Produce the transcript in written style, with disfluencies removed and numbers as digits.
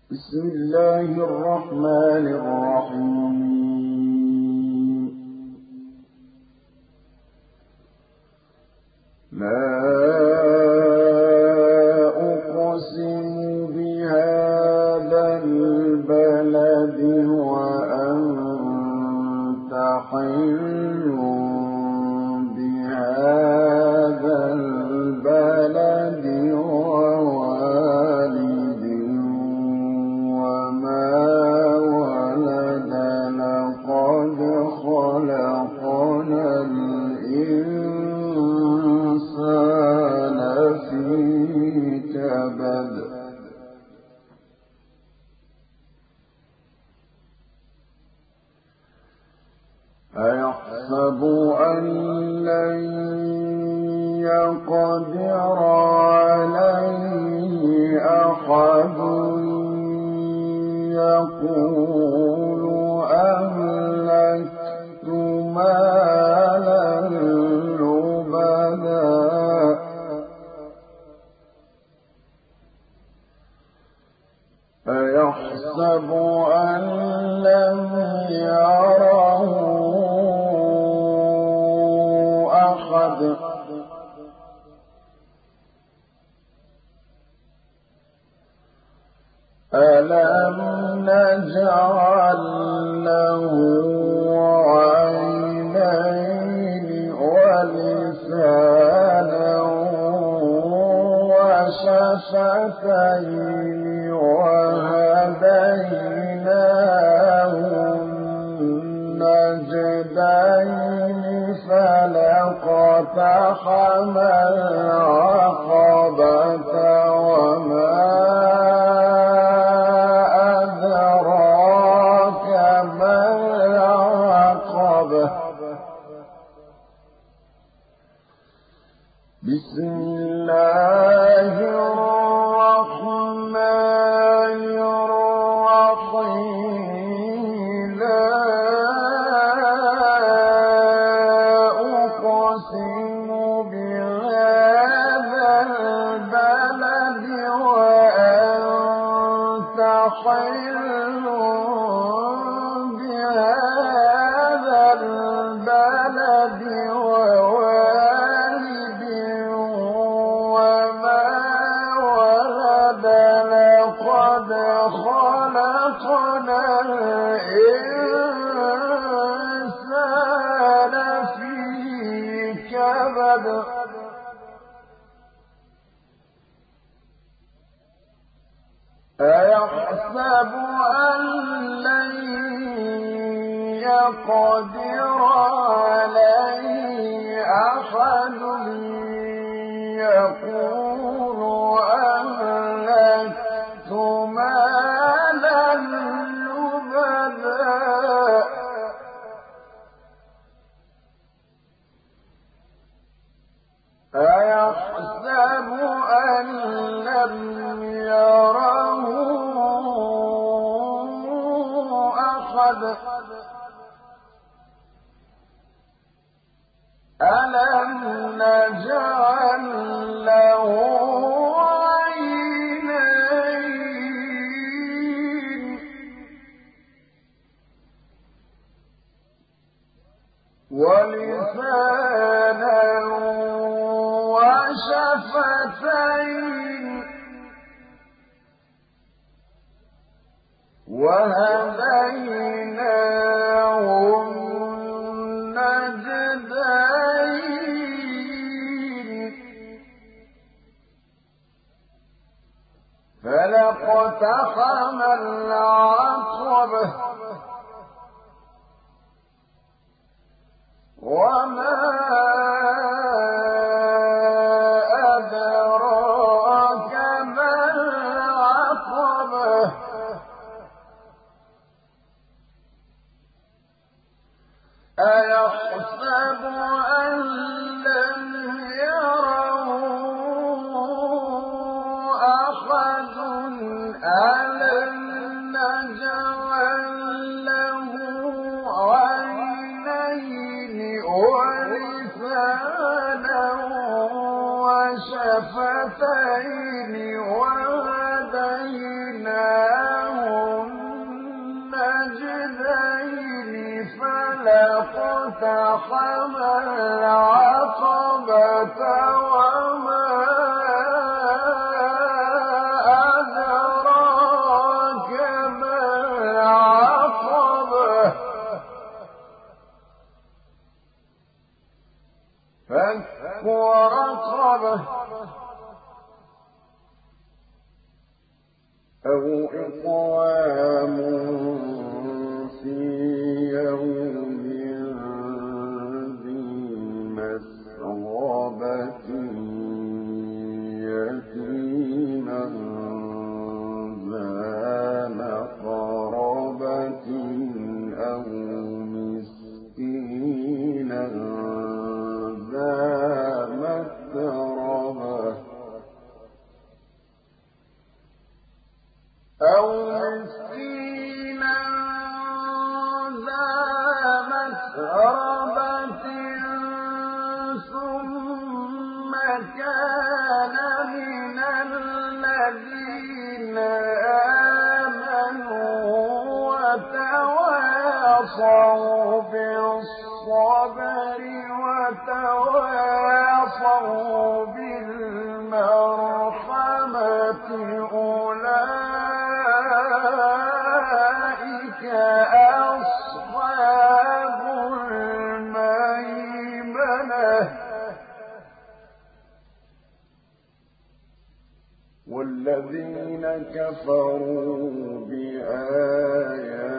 بسم الله الرحمن الرحيم. لا أقسم بهذا البلد وأنت حل بهذا البلد ووالد وما ولد لقد خلقنا الإنسان في كبد أيحسب أن لن يقدر عليه أحد يقول أهلكت مالا لبدا أيحسب أن لم يره أحد ألم نجعل له عينين ولسانا وشفتين وهديناه النجدين فلاقتحم العقبة وما أدراك ما العقبة بسم الله الرحمن الرحيم لا أقسم بهذا البلد وأنت حل بهذا البلد ووالد وما ولد لقد خلقنا الإنسان في كبد أيحسب أن لن يقدر عليه أحد يقول أهلكت مالا لبدا أيحسب أن لم يره أحد ألم نجعل له عينين ولسانا وشفتين وهديناه النجدين فلاقتحم العقبة وما أدراك ما العقبة أيحسب أن لم يره أحد ألم نجعل له عينين ولسانا وشفتين وهديناه اقتحم العقبة وما أدراك ما العقبة فك رقبة أو إطعام في يوم ذي مسغبة يتيما ذا مقربة أو مسكينا ذا متربة أو مسكينا ذا متربة ثم كان من الذين آمنوا وتواصوا بالصبر وتواصوا بالمرحمة أولئك أصحاب الميمنة والذين كفروا بآياتنا